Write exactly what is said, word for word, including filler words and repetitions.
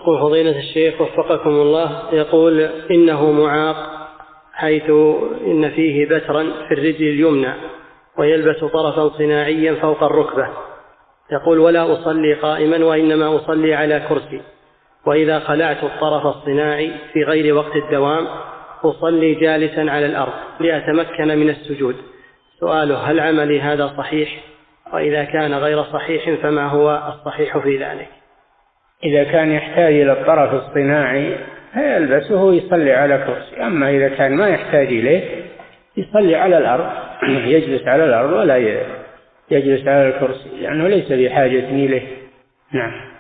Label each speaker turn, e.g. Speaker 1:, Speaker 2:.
Speaker 1: يقول فضيلة الشيخ وفقكم الله، يقول إنه معاق حيث إن فيه بترا في الرجل اليمنى ويلبس طرفا صناعيا فوق الركبة، يقول ولا أصلي قائما وإنما أصلي على كرسي، وإذا خلعت الطرف الصناعي في غير وقت الدوام أصلي جالسا على الأرض لأتمكن من السجود. سؤاله هل عملي هذا صحيح؟ وإذا كان غير صحيح فما هو الصحيح في ذلك؟
Speaker 2: إذا كان يحتاج إلى الطرف الصناعي يلبسه ويصلي على كرسي، أما إذا كان ما يحتاج إليه يصلي على الأرض، يجلس على الأرض ولا يجلس على الكرسي لأنه ليس بحاجة إليه. نعم.